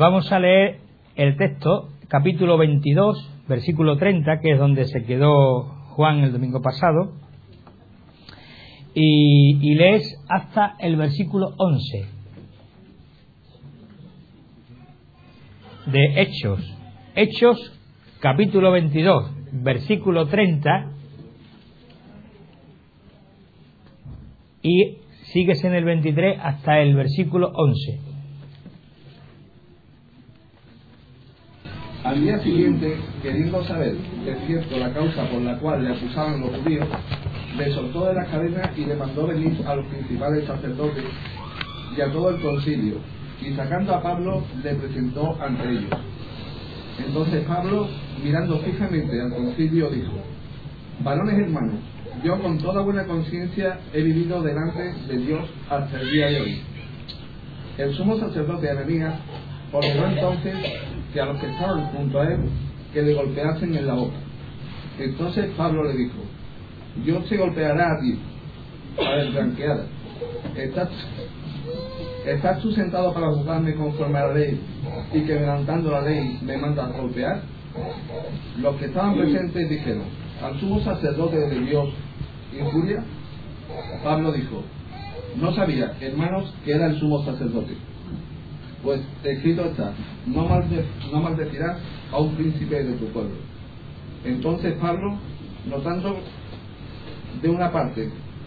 Vamos a leer el texto, capítulo 22, versículo 30, que es donde se quedó Juan el domingo pasado, y lees hasta el versículo 11 de Hechos. Hechos, capítulo 22, versículo 30, y sigues en el 23 hasta el versículo 11. Al día siguiente, queriendo saber de cierto la causa por la cual le acusaban los judíos, le soltó de las cadenas y le mandó venir a los principales sacerdotes y a todo el concilio, y sacando a Pablo le presentó ante ellos. Entonces Pablo, mirando fijamente al concilio, dijo: varones hermanos, yo con toda buena conciencia he vivido delante de Dios hasta el día de hoy. El sumo sacerdote Ananías ordenó entonces que a los que estaban junto a él que le golpeasen en la boca. Entonces Pablo le dijo: Dios te golpeará a ti, a desblanqueada. ¿Estás tú sentado para juzgarme conforme a la ley y que levantando la ley me mandas a golpear? Los que estaban presentes dijeron: ¿al sumo sacerdote de Dios injuria? Pablo dijo: no sabía, hermanos, que era el sumo sacerdote. Pues escrito está: no maldecirás a un príncipe de tu pueblo. Entonces Pablo, notando que de una parte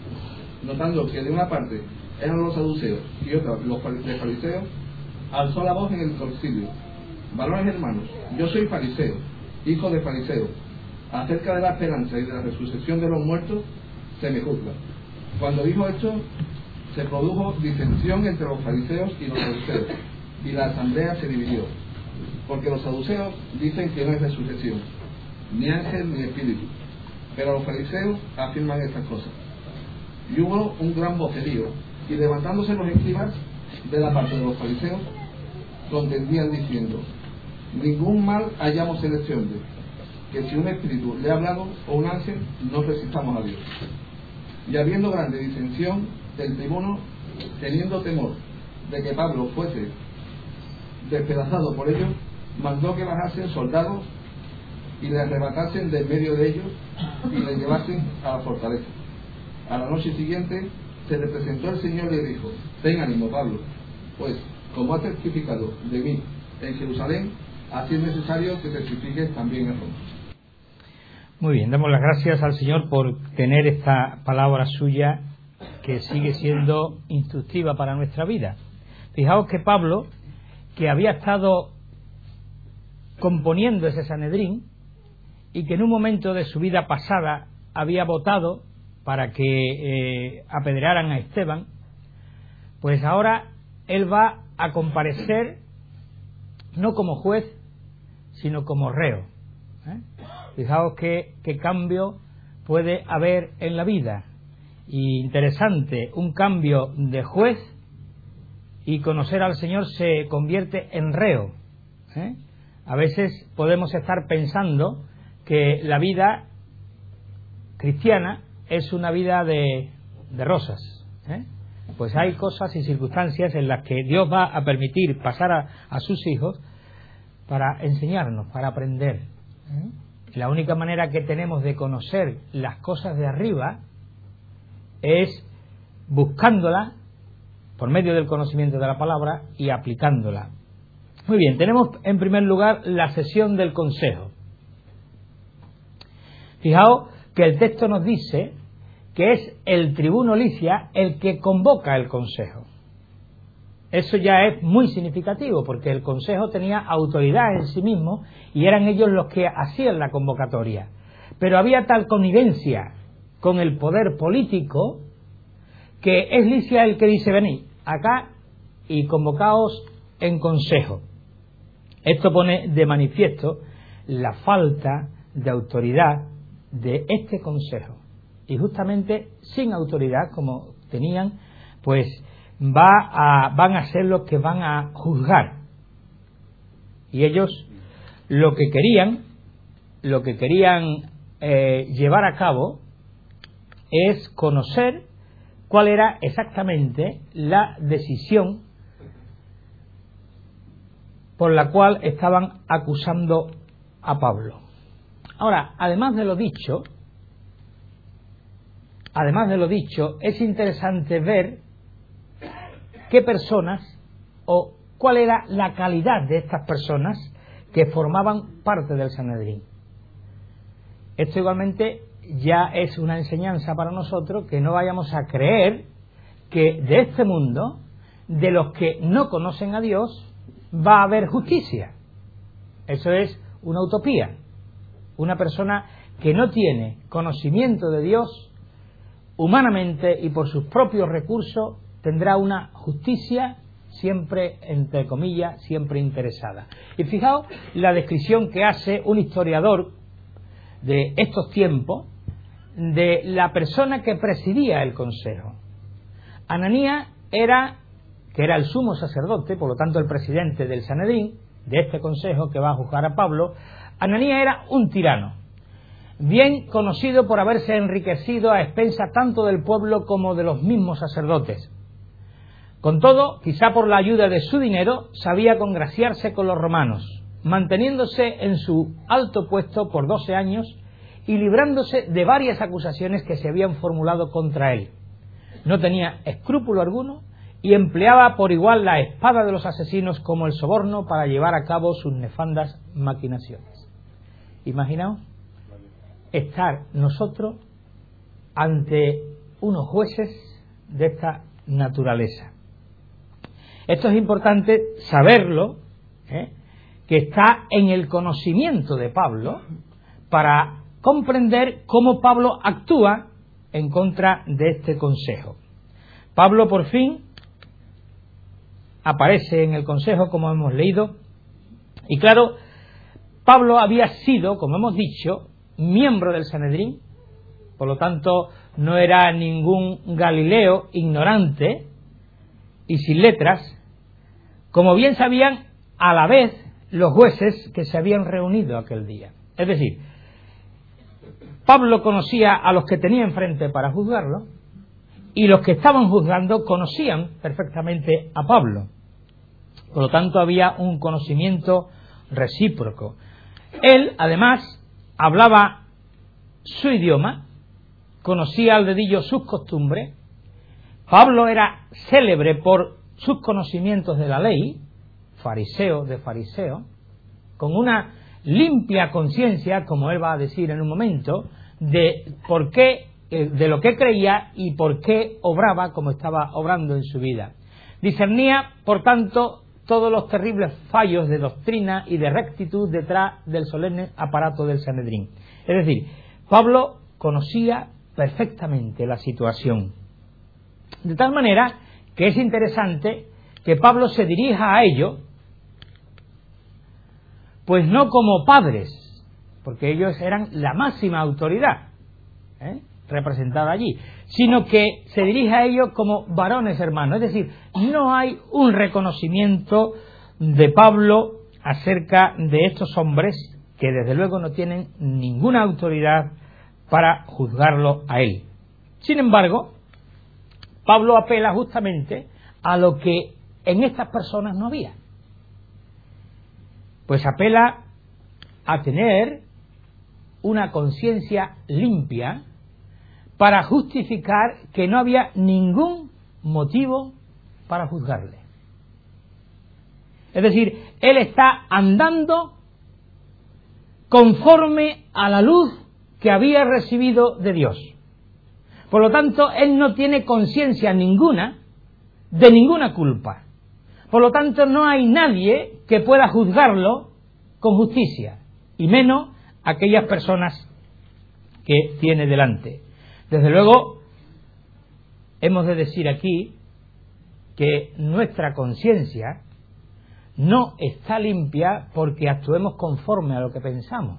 eran los saduceos y otra los fariseos, alzó la voz en el concilio: varones hermanos, yo soy fariseo, hijo de fariseo. Acerca de la esperanza y de la resurrección de los muertos se me juzga. Cuando dijo esto, se produjo disensión entre los fariseos y los saduceos, y la asamblea se dividió, porque los saduceos dicen que no hay resurrección, ni ángel ni espíritu, pero los fariseos afirman estas cosas. Y hubo un gran vocerío, y levantándose los escribas de la parte de los fariseos, contendían diciendo: ningún mal hallamos en este hombre, que si un espíritu le ha hablado o un ángel, no resistamos a Dios. Y habiendo grande disensión, el tribuno, teniendo temor de que Pablo fuese despedazado por ellos, mandó que bajasen soldados y le arrebatasen de en medio de ellos y le llevasen a la fortaleza. A la noche siguiente se le presentó el Señor y le dijo: ten ánimo, Pablo, pues como has testificado de mí en Jerusalén, así es necesario que testifiques también en Roma. Muy bien, damos las gracias al Señor por tener esta palabra suya que sigue siendo instructiva para nuestra vida. Fijaos que Pablo, que había estado componiendo ese Sanedrín y que en un momento de su vida pasada había votado para que apedrearan a Esteban, pues ahora él va a comparecer no como juez, sino como reo. Fijaos qué cambio puede haber en la vida. Y interesante, un cambio de juez, y conocer al Señor se convierte en reo. A veces podemos estar pensando que la vida cristiana es una vida de rosas. Pues hay cosas y circunstancias en las que Dios va a permitir pasar a sus hijos para enseñarnos, para aprender. La única manera que tenemos de conocer las cosas de arriba es buscándola por medio del conocimiento de la palabra y aplicándola. Muy bien, tenemos en primer lugar la sesión del consejo. Fijaos que el texto nos dice que es el tribuno Licia el que convoca el consejo. Eso ya es muy significativo, porque el consejo tenía autoridad en sí mismo y eran ellos los que hacían la convocatoria. Pero había tal connivencia con el poder político que es Licia el que dice: venid acá y convocaos en consejo. Esto pone de manifiesto la falta de autoridad de este consejo, y justamente sin autoridad como tenían, pues van a ser los que van a juzgar. Y ellos lo que querían llevar a cabo es conocer cuál era exactamente la decisión por la cual estaban acusando a Pablo. Ahora, además de lo dicho, es interesante ver qué personas o cuál era la calidad de estas personas que formaban parte del Sanedrín. Esto igualmente ya es una enseñanza para nosotros, que no vayamos a creer que de este mundo, de los que no conocen a Dios, va a haber justicia. Eso es una utopía. Una persona que no tiene conocimiento de Dios, humanamente y por sus propios recursos, tendrá una justicia siempre, entre comillas, siempre interesada. Y fijaos la descripción que hace un historiador de estos tiempos de la persona que presidía el consejo. Ananías que era el sumo sacerdote, por lo tanto el presidente del Sanedrín, de este consejo que va a juzgar a Pablo. Ananías era un tirano, bien conocido por haberse enriquecido a expensas tanto del pueblo como de los mismos sacerdotes. Con todo, quizá por la ayuda de su dinero, sabía congraciarse con los romanos, manteniéndose en su alto puesto por 12 años y librándose de varias acusaciones que se habían formulado contra él. No tenía escrúpulo alguno y empleaba por igual la espada de los asesinos como el soborno para llevar a cabo sus nefandas maquinaciones. Imaginaos estar nosotros ante unos jueces de esta naturaleza. Esto es importante saberlo, que está en el conocimiento de Pablo, para comprender cómo Pablo actúa en contra de este consejo. Pablo por fin aparece en el consejo, como hemos leído, y claro, Pablo había sido, como hemos dicho, miembro del Sanedrín, por lo tanto no era ningún Galileo ignorante y sin letras, como bien sabían a la vez los jueces que se habían reunido aquel día. Es decir, Pablo conocía a los que tenía enfrente para juzgarlo, y los que estaban juzgando conocían perfectamente a Pablo. Por lo tanto, había un conocimiento recíproco. Él, además, hablaba su idioma, conocía al dedillo sus costumbres. Pablo era célebre por sus conocimientos de la ley, fariseo de fariseo, con una limpia conciencia, como él va a decir en un momento, de por qué, de lo que creía y por qué obraba como estaba obrando en su vida. Discernía, por tanto, todos los terribles fallos de doctrina y de rectitud detrás del solemne aparato del Sanedrín. Es decir, Pablo conocía perfectamente la situación. De tal manera que es interesante que Pablo se dirija a ellos, pues no como padres, porque ellos eran la máxima autoridad representada allí, sino que se dirige a ellos como varones hermanos. Es decir, no hay un reconocimiento de Pablo acerca de estos hombres que desde luego no tienen ninguna autoridad para juzgarlo a él. Sin embargo, Pablo apela justamente a lo que en estas personas no había. Pues apela a tener una conciencia limpia para justificar que no había ningún motivo para juzgarle. Es decir, él está andando conforme a la luz que había recibido de Dios. Por lo tanto, él no tiene conciencia ninguna de ninguna culpa. Por lo tanto, no hay nadie que pueda juzgarlo con justicia, y menos aquellas personas que tiene delante. Desde luego, hemos de decir aquí que nuestra conciencia no está limpia porque actuemos conforme a lo que pensamos.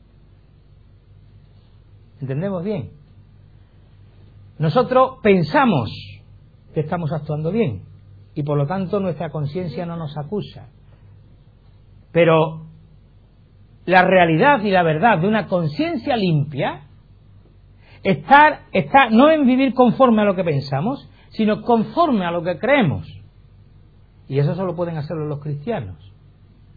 ¿Entendemos bien? Nosotros pensamos que estamos actuando bien y por lo tanto nuestra conciencia no nos acusa. Pero la realidad y la verdad de una conciencia limpia está no en vivir conforme a lo que pensamos, sino conforme a lo que creemos. Y eso solo pueden hacerlo los cristianos.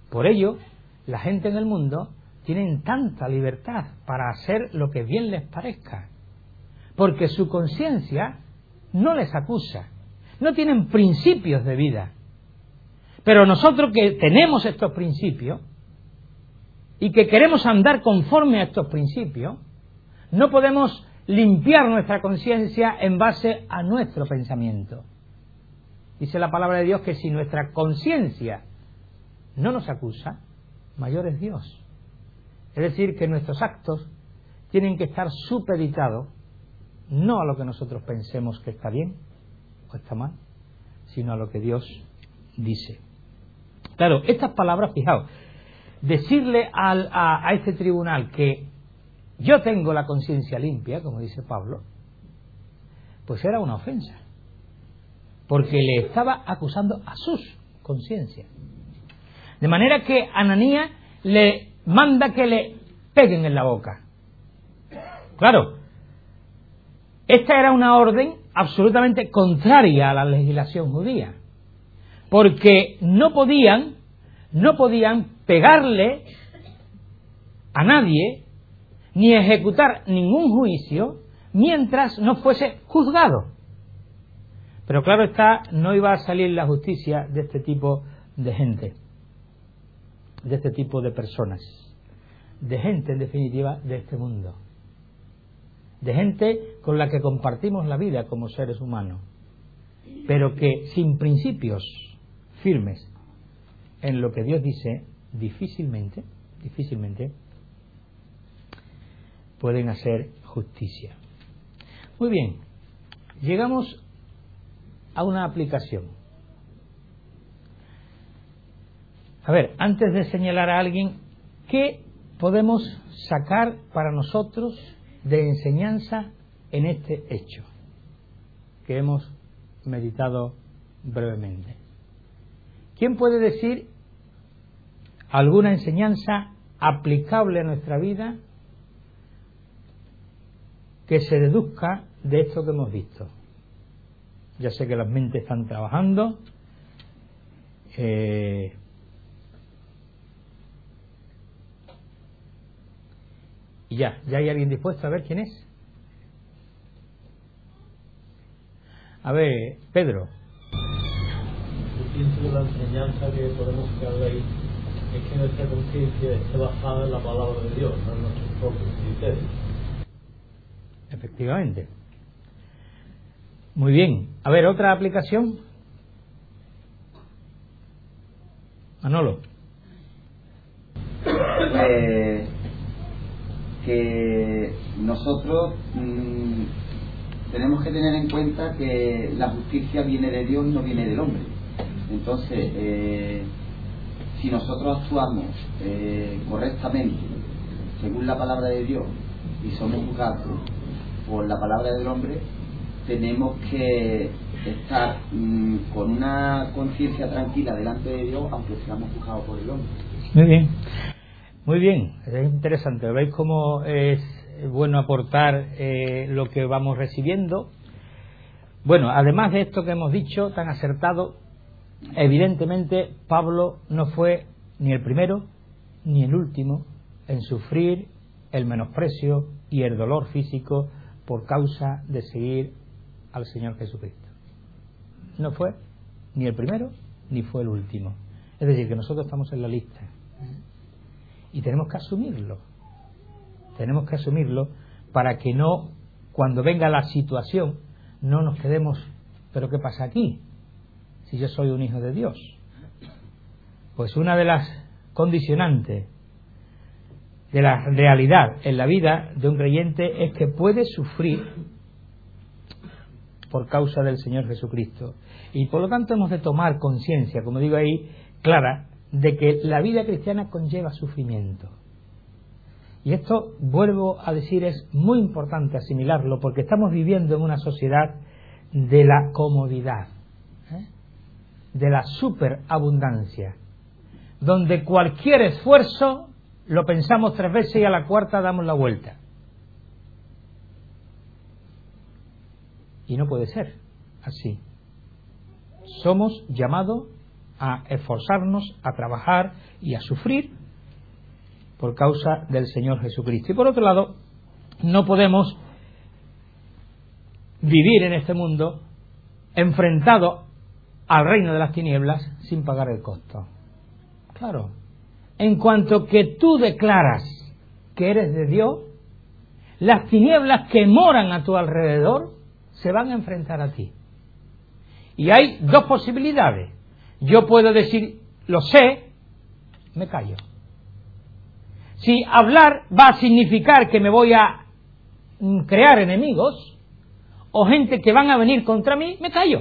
Por ello, la gente en el mundo tiene tanta libertad para hacer lo que bien les parezca, porque su conciencia no les acusa, no tienen principios de vida. Pero nosotros que tenemos estos principios y que queremos andar conforme a estos principios, no podemos limpiar nuestra conciencia en base a nuestro pensamiento. Dice la palabra de Dios que si nuestra conciencia no nos acusa, mayor es Dios. Es decir, que nuestros actos tienen que estar supeditados no a lo que nosotros pensemos que está bien o está mal, sino a lo que Dios dice. Claro, estas palabras, fijaos, decirle a este tribunal que yo tengo la conciencia limpia, como dice Pablo, pues era una ofensa, porque le estaba acusando a sus conciencias. De manera que Ananías le manda que le peguen en la boca. Claro, esta era una orden absolutamente contraria a la legislación judía, porque no podían pegarle a nadie ni ejecutar ningún juicio mientras no fuese juzgado. Pero claro está, no iba a salir la justicia de este tipo de gente, de este tipo de personas, de gente en definitiva de este mundo, de gente con la que compartimos la vida como seres humanos, pero que sin principios firmes en lo que Dios dice, difícilmente pueden hacer justicia. Muy bien, llegamos a una aplicación. A ver, antes de señalar a alguien, ¿qué podemos sacar para nosotros de enseñanza en este hecho que hemos meditado brevemente? ¿Quién puede decir alguna enseñanza aplicable a nuestra vida que se deduzca de esto que hemos visto? Ya sé que las mentes están trabajando. Y ya hay alguien dispuesto. A ver, ¿quién es? A ver, Pedro. Yo pienso que la enseñanza que podemos sacar de ahí es que nuestra conciencia esté basada en la palabra de Dios, no en nuestros propios criterios. Efectivamente. Muy bien. A ver, otra aplicación. Manolo. Que nosotros tenemos que tener en cuenta que la justicia viene de Dios, no viene del hombre. Entonces, si nosotros actuamos correctamente según la palabra de Dios y somos juzgados por la palabra del hombre, tenemos que estar con una conciencia tranquila delante de Dios, aunque seamos juzgados por el hombre. Muy bien, es interesante. ¿Veis cómo es bueno aportar lo que vamos recibiendo? Bueno, además de esto que hemos dicho tan acertado, evidentemente Pablo no fue ni el primero ni el último en sufrir el menosprecio y el dolor físico por causa de seguir al Señor Jesucristo. No fue ni el primero ni fue el último. Es decir, que nosotros estamos en la lista y tenemos que asumirlo. Tenemos que asumirlo para que no, cuando venga la situación, no nos quedemos, ¿pero qué pasa aquí? Si yo soy un hijo de Dios. Pues una de las condicionantes de la realidad en la vida de un creyente es que puede sufrir por causa del Señor Jesucristo, y por lo tanto hemos de tomar conciencia, como digo ahí, clara, de que la vida cristiana conlleva sufrimiento. Y esto, vuelvo a decir, es muy importante asimilarlo, porque estamos viviendo en una sociedad de la comodidad, de la superabundancia, donde cualquier esfuerzo lo pensamos 3 veces y a la cuarta damos la vuelta. Y no puede ser así. Somos llamados a esforzarnos, a trabajar y a sufrir por causa del Señor Jesucristo. Y por otro lado, no podemos vivir en este mundo enfrentado al reino de las tinieblas sin pagar el costo. Claro, en cuanto que tú declaras que eres de Dios, las tinieblas que moran a tu alrededor se van a enfrentar a ti. Y hay dos posibilidades. Yo puedo decir, lo sé, me callo. Si hablar va a significar que me voy a crear enemigos o gente que van a venir contra mí, me callo.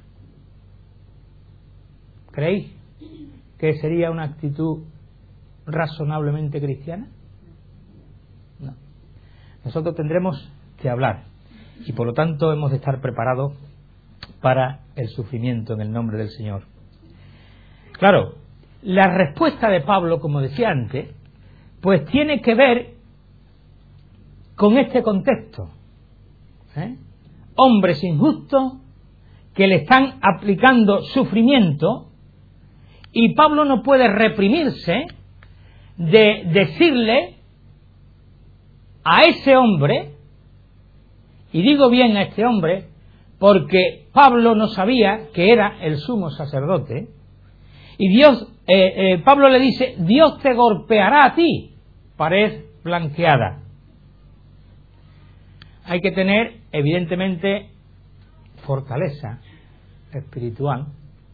¿Creéis que sería una actitud razonablemente cristiana? No. Nosotros tendremos que hablar y por lo tanto hemos de estar preparados para el sufrimiento en el nombre del Señor. Claro, la respuesta de Pablo, como decía antes, pues tiene que ver con este contexto. Hombres injustos que le están aplicando sufrimiento y Pablo no puede reprimirse de decirle a ese hombre, y digo bien a este hombre porque Pablo no sabía que era el sumo sacerdote, y Pablo le dice, Dios te golpeará a ti, pared blanqueada. Hay que tener, evidentemente, fortaleza espiritual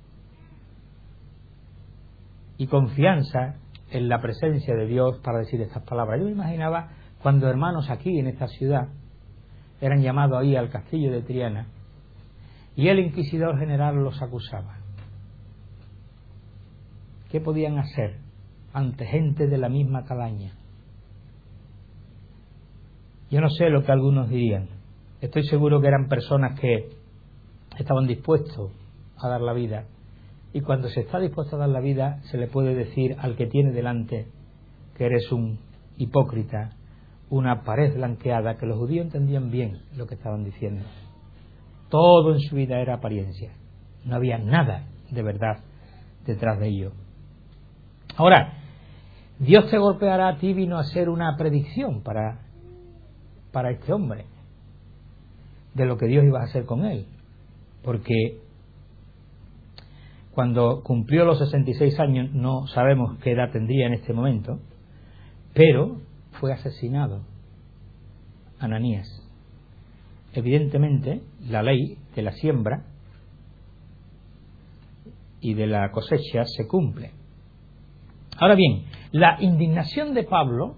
y confianza en la presencia de Dios para decir estas palabras. Yo me imaginaba cuando hermanos aquí en esta ciudad eran llamados ahí al castillo de Triana y el inquisidor general los acusaba. ¿Qué podían hacer ante gente de la misma calaña? Yo no sé lo que algunos dirían. Estoy seguro que eran personas que estaban dispuestos a dar la vida. Y cuando se está dispuesto a dar la vida, se le puede decir al que tiene delante que eres un hipócrita, una pared blanqueada, que los judíos entendían bien lo que estaban diciendo. Todo en su vida era apariencia. No había nada de verdad detrás de ello. Ahora, Dios te golpeará a ti vino a ser una predicción para este hombre de lo que Dios iba a hacer con él, porque cuando cumplió los 66 años, no sabemos qué edad tendría en este momento, pero fue asesinado Ananías. Evidentemente, la ley de la siembra y de la cosecha se cumple. Ahora bien, la indignación de Pablo,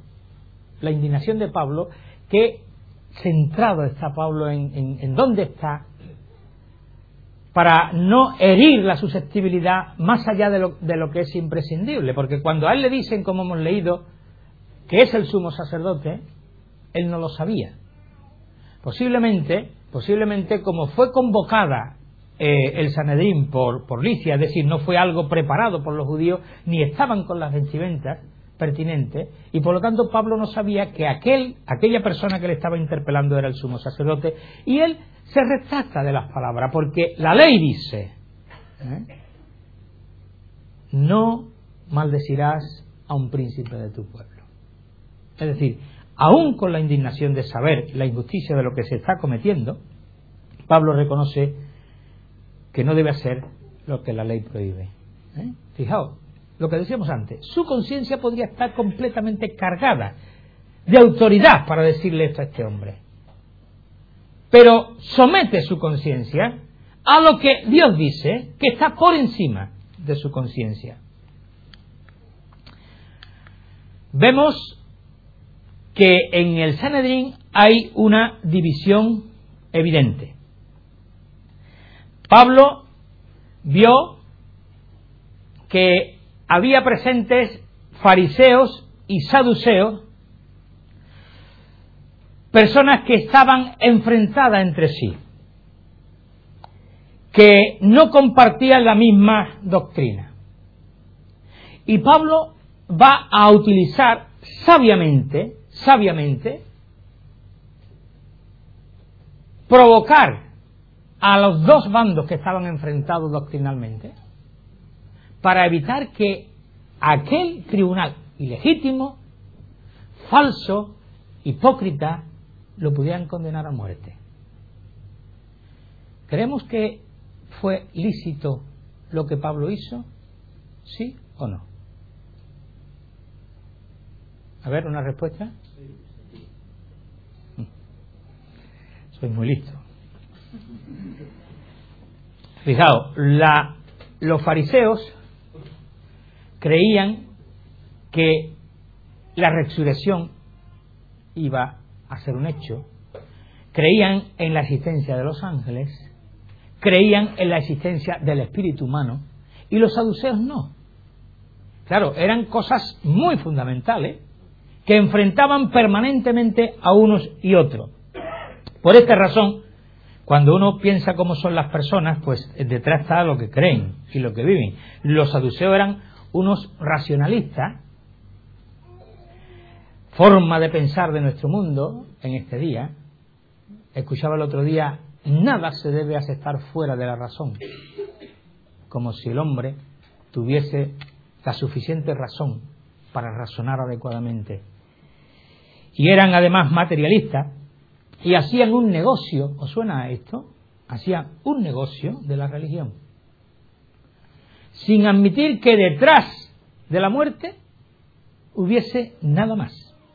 que centrado está Pablo en dónde está, para no herir la susceptibilidad más allá de lo que es imprescindible, porque cuando a él le dicen, como hemos leído, que es el sumo sacerdote, él no lo sabía. Posiblemente como fue convocada el Sanedrín por Licia, es decir, no fue algo preparado por los judíos, ni estaban con las vestimentas pertinentes, y por lo tanto Pablo no sabía que aquella persona que le estaba interpelando era el sumo sacerdote, y él se retracta de las palabras, porque la ley dice, no maldecirás a un príncipe de tu pueblo. Es decir, aún con la indignación de saber la injusticia de lo que se está cometiendo, Pablo reconoce que no debe hacer lo que la ley prohíbe. Fijaos, lo que decíamos antes, su conciencia podría estar completamente cargada de autoridad para decirle esto a este hombre, pero somete su conciencia a lo que Dios dice, que está por encima de su conciencia. Vemos que en el Sanedrín hay una división evidente. Pablo vio que había presentes fariseos y saduceos, personas que estaban enfrentadas entre sí, que no compartían la misma doctrina. Y Pablo va a utilizar sabiamente, provocar a los dos bandos que estaban enfrentados doctrinalmente, para evitar que aquel tribunal ilegítimo, falso, hipócrita, lo pudieran condenar a muerte. ¿Creemos que fue lícito lo que Pablo hizo? ¿Sí o no? A ver, ¿una respuesta? Soy muy listo. Fijaos, los fariseos creían que la resurrección iba a ser un hecho, creían en la existencia de los ángeles, creían en la existencia del espíritu humano, y los saduceos no. Claro, eran cosas muy fundamentales que enfrentaban permanentemente a unos y otros. Por esta razón, cuando uno piensa cómo son las personas, pues detrás está lo que creen y lo que viven. Los saduceos eran unos racionalistas, forma de pensar de nuestro mundo en este día. Escuchaba el otro día, nada se debe aceptar fuera de la razón, como si el hombre tuviese la suficiente razón para razonar adecuadamente. Y eran además materialistas y hacían un negocio, ¿os suena a esto? Hacían un negocio de la religión, sin admitir que detrás de la muerte hubiese nada más.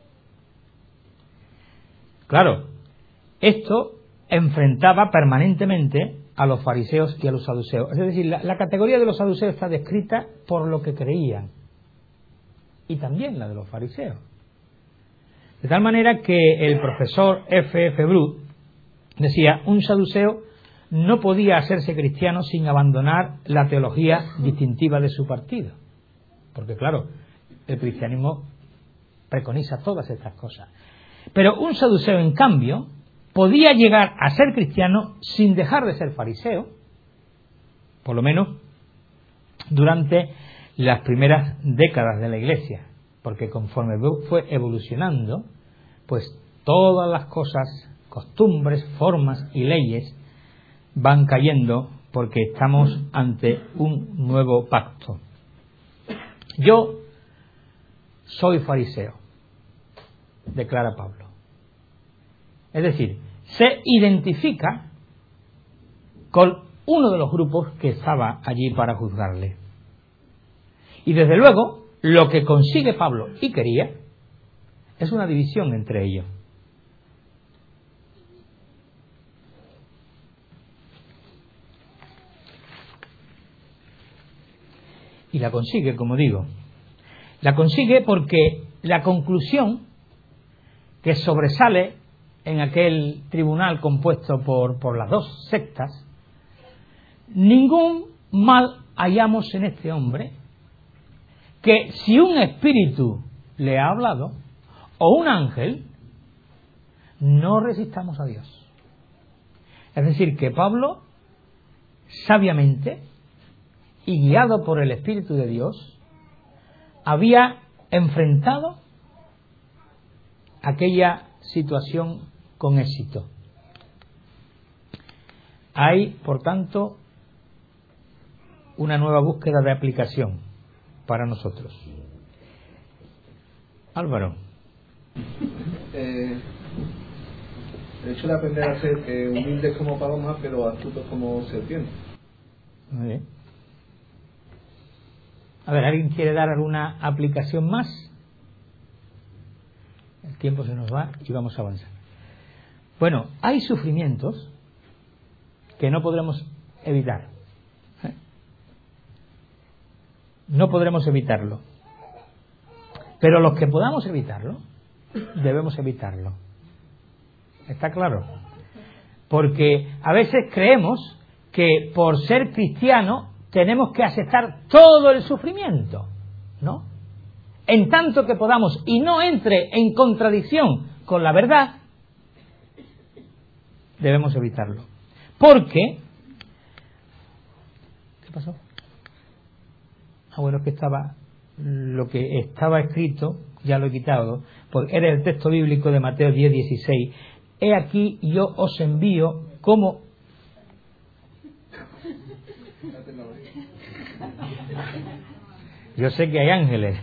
Claro, esto enfrentaba permanentemente a los fariseos y a los saduceos. Es decir, la categoría de los saduceos está descrita por lo que creían, y también la de los fariseos. De tal manera que el profesor F.F. Bruce decía, un saduceo no podía hacerse cristiano sin abandonar la teología distintiva de su partido. Porque claro, el cristianismo preconiza todas estas cosas. Pero un saduceo, en cambio, podía llegar a ser cristiano sin dejar de ser fariseo, por lo menos durante las primeras décadas de la Iglesia, porque conforme fue evolucionando, pues todas las cosas, costumbres, formas y leyes van cayendo porque estamos ante un nuevo pacto. Yo soy fariseo, declara Pablo. Es decir, se identifica con uno de los grupos que estaba allí para juzgarle. Y desde luego, lo que consigue Pablo y quería es una división entre ellos. Y la consigue, como digo. La consigue porque la conclusión que sobresale en aquel tribunal compuesto por las dos sectas, ningún mal hallamos en este hombre, que si un espíritu le ha hablado, o un ángel, no resistamos a Dios. Es decir, que Pablo, sabiamente y guiado por el Espíritu de Dios, había enfrentado aquella situación con éxito. Hay, por tanto, una nueva búsqueda de aplicación para nosotros. Álvaro. El hecho de aprender a ser humildes como palomas, pero astutos como serpientes. Muy bien. A ver, ¿alguien quiere dar alguna aplicación más? El tiempo se nos va y vamos a avanzar. Bueno, hay sufrimientos que no podremos evitar. No podremos evitarlo. Pero los que podamos evitarlo, debemos evitarlo. ¿Está claro? Porque a veces creemos que por ser cristiano tenemos que aceptar todo el sufrimiento, ¿no? En tanto que podamos y no entre en contradicción con la verdad, debemos evitarlo. Porque... ¿Qué pasó? Bueno, es que lo que estaba escrito, ya lo he quitado, porque era el texto bíblico de Mateo 10:16. He aquí yo os envío como... Yo sé que hay ángeles.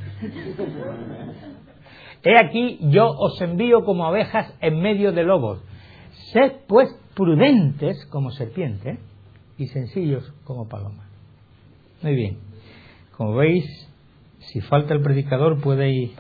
He aquí, yo os envío como abejas en medio de lobos. Sed pues prudentes como serpientes y sencillos como palomas. Muy bien. Como veis, si falta el predicador podéis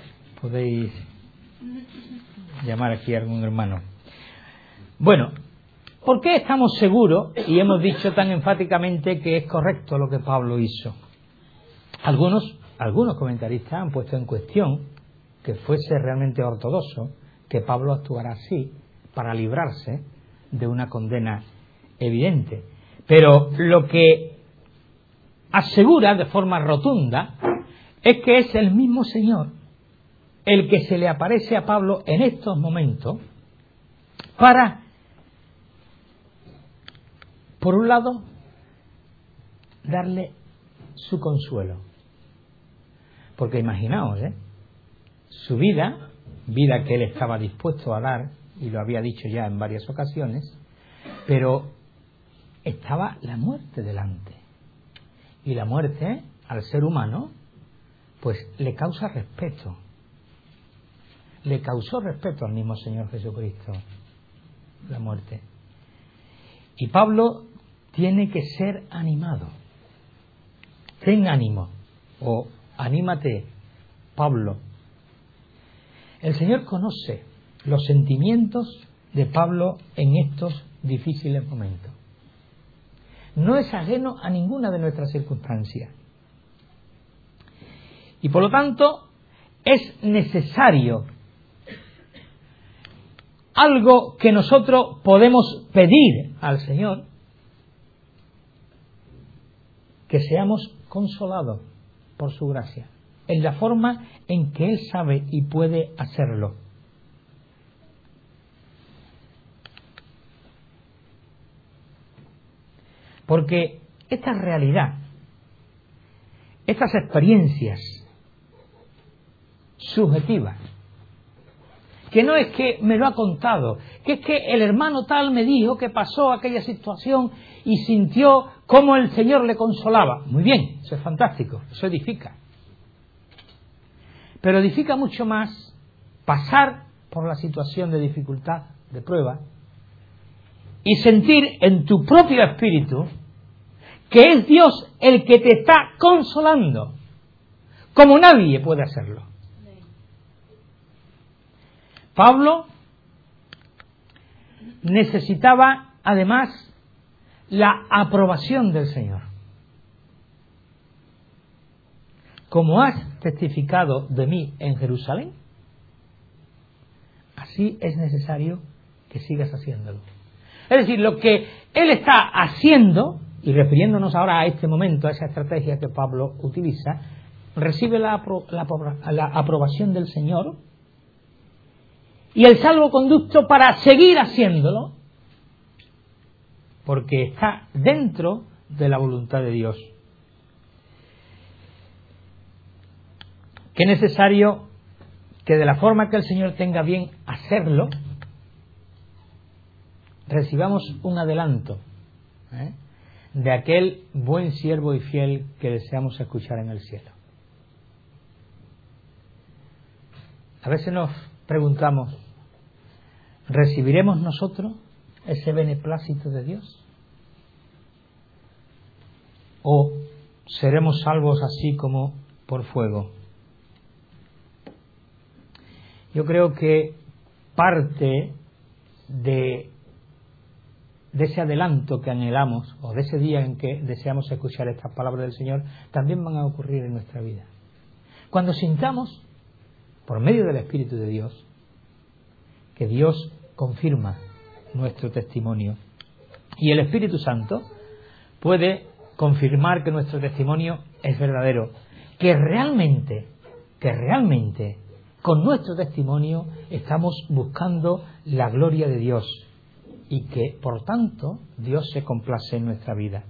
llamar aquí a algún hermano. Bueno, ¿por qué estamos seguros y hemos dicho tan enfáticamente que es correcto lo que Pablo hizo? Algunos comentaristas han puesto en cuestión que fuese realmente ortodoxo que Pablo actuara así para librarse de una condena evidente. Pero lo que asegura de forma rotunda es que es el mismo Señor el que se le aparece a Pablo en estos momentos para, por un lado, darle su consuelo. Porque imaginaos, su vida que él estaba dispuesto a dar, y lo había dicho ya en varias ocasiones, pero estaba la muerte delante. Y la muerte, al ser humano, pues le causa respeto. Le causó respeto al mismo Señor Jesucristo, la muerte. Y Pablo tiene que ser animado. Ten ánimo, o anímate, Pablo. El Señor conoce los sentimientos de Pablo en estos difíciles momentos. No es ajeno a ninguna de nuestras circunstancias. Y por lo tanto, es necesario algo que nosotros podemos pedir al Señor, que seamos consolados por su gracia, en la forma en que Él sabe y puede hacerlo. Porque esta realidad, estas experiencias subjetivas, que no es que me lo ha contado, que es que el hermano tal me dijo que pasó aquella situación y sintió cómo el Señor le consolaba. Muy bien, eso es fantástico, eso edifica. Pero edifica mucho más pasar por la situación de dificultad, de prueba, y sentir en tu propio espíritu que es Dios el que te está consolando, como nadie puede hacerlo. Pablo necesitaba además la aprobación del Señor. Como has testificado de mí en Jerusalén, así es necesario que sigas haciéndolo. Es decir, lo que él está haciendo, y refiriéndonos ahora a este momento, a esa estrategia que Pablo utiliza, recibe la aprobación del Señor y el salvoconducto para seguir haciéndolo, porque está dentro de la voluntad de Dios. Que es necesario que de la forma que el Señor tenga bien hacerlo, recibamos un adelanto de aquel buen siervo y fiel que deseamos escuchar en el cielo. A veces nos preguntamos, ¿recibiremos nosotros ese beneplácito de Dios? ¿O seremos salvos así como por fuego? Yo creo que parte de ese adelanto que anhelamos, o de ese día en que deseamos escuchar estas palabras del Señor, también van a ocurrir en nuestra vida. Cuando sintamos, por medio del Espíritu de Dios, que Dios confirma nuestro testimonio, y el Espíritu Santo puede confirmar que nuestro testimonio es verdadero, que realmente con nuestro testimonio estamos buscando la gloria de Dios y que por tanto Dios se complace en nuestra vida.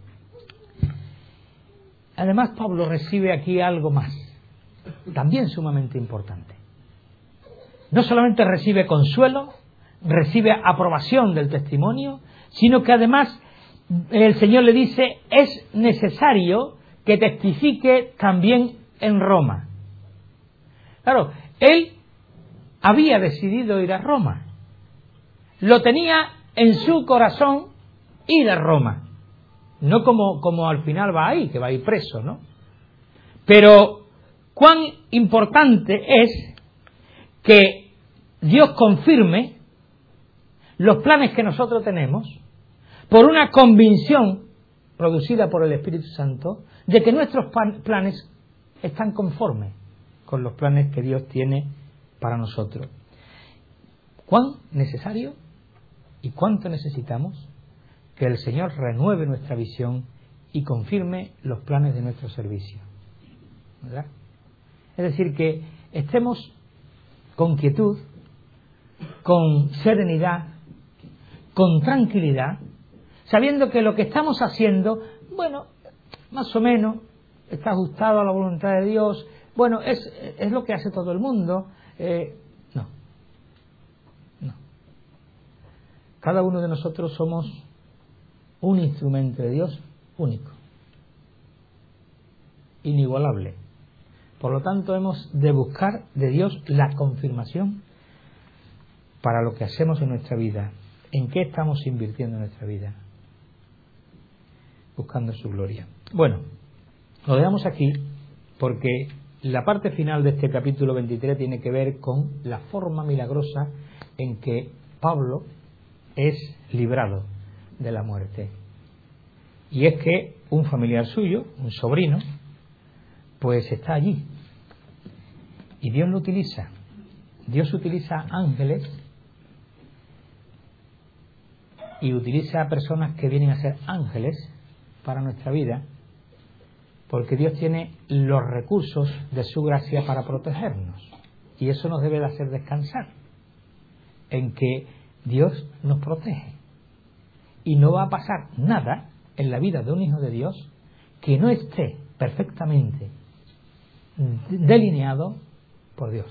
Además, Pablo recibe aquí algo más, también sumamente importante. No solamente recibe consuelo, recibe aprobación del testimonio, sino que además el Señor le dice, es necesario que testifique también en Roma. Claro, él había decidido ir a Roma. Lo tenía en su corazón ir a Roma. No como al final va ahí, que va a ir preso, ¿no? Pero cuán importante es que Dios confirme los planes que nosotros tenemos por una convicción producida por el Espíritu Santo de que nuestros planes están conformes con los planes que Dios tiene para nosotros. ¿Cuán necesario y cuánto necesitamos que el Señor renueve nuestra visión y confirme los planes de nuestro servicio? ¿Verdad? Es decir, que estemos con quietud, con serenidad, con tranquilidad, sabiendo que lo que estamos haciendo, bueno, más o menos está ajustado a la voluntad de Dios, bueno, es lo que hace todo el mundo. No. Cada uno de nosotros somos un instrumento de Dios único, inigualable. Por lo tanto, hemos de buscar de Dios la confirmación para lo que hacemos en nuestra vida. ¿En qué estamos invirtiendo en nuestra vida? Buscando su gloria. Bueno, lo dejamos aquí porque la parte final de este capítulo 23 tiene que ver con la forma milagrosa en que Pablo es librado de la muerte. Y es que un familiar suyo, un sobrino, pues está allí. Y Dios lo utiliza. Dios utiliza ángeles y utiliza a personas que vienen a ser ángeles para nuestra vida, porque Dios tiene los recursos de su gracia para protegernos. Y eso nos debe de hacer descansar en que Dios nos protege. Y no va a pasar nada en la vida de un hijo de Dios que no esté perfectamente delineado por Dios.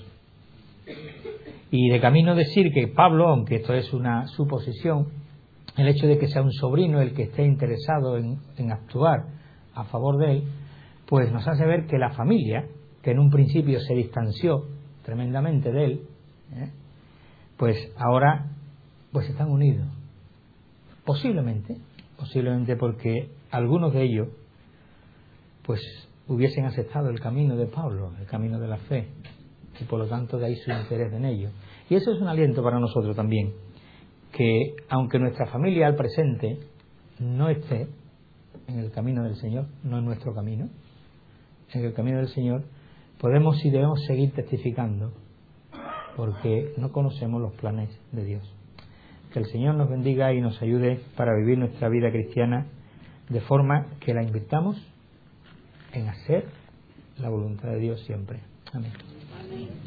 Y de camino decir que Pablo, aunque esto es una suposición, el hecho de que sea un sobrino el que esté interesado en actuar a favor de él, pues nos hace ver que la familia, que en un principio se distanció tremendamente de él, pues ahora pues están unidos. Posiblemente porque algunos de ellos pues hubiesen aceptado el camino de Pablo, el camino de la fe, y por lo tanto de ahí su interés en ello. Y eso es un aliento para nosotros también, que aunque nuestra familia al presente no esté en el camino del Señor, no en nuestro camino, en el camino del Señor, podemos y debemos seguir testificando, porque no conocemos los planes de Dios. Que el Señor nos bendiga y nos ayude para vivir nuestra vida cristiana de forma que la invirtamos en hacer la voluntad de Dios siempre. Amén.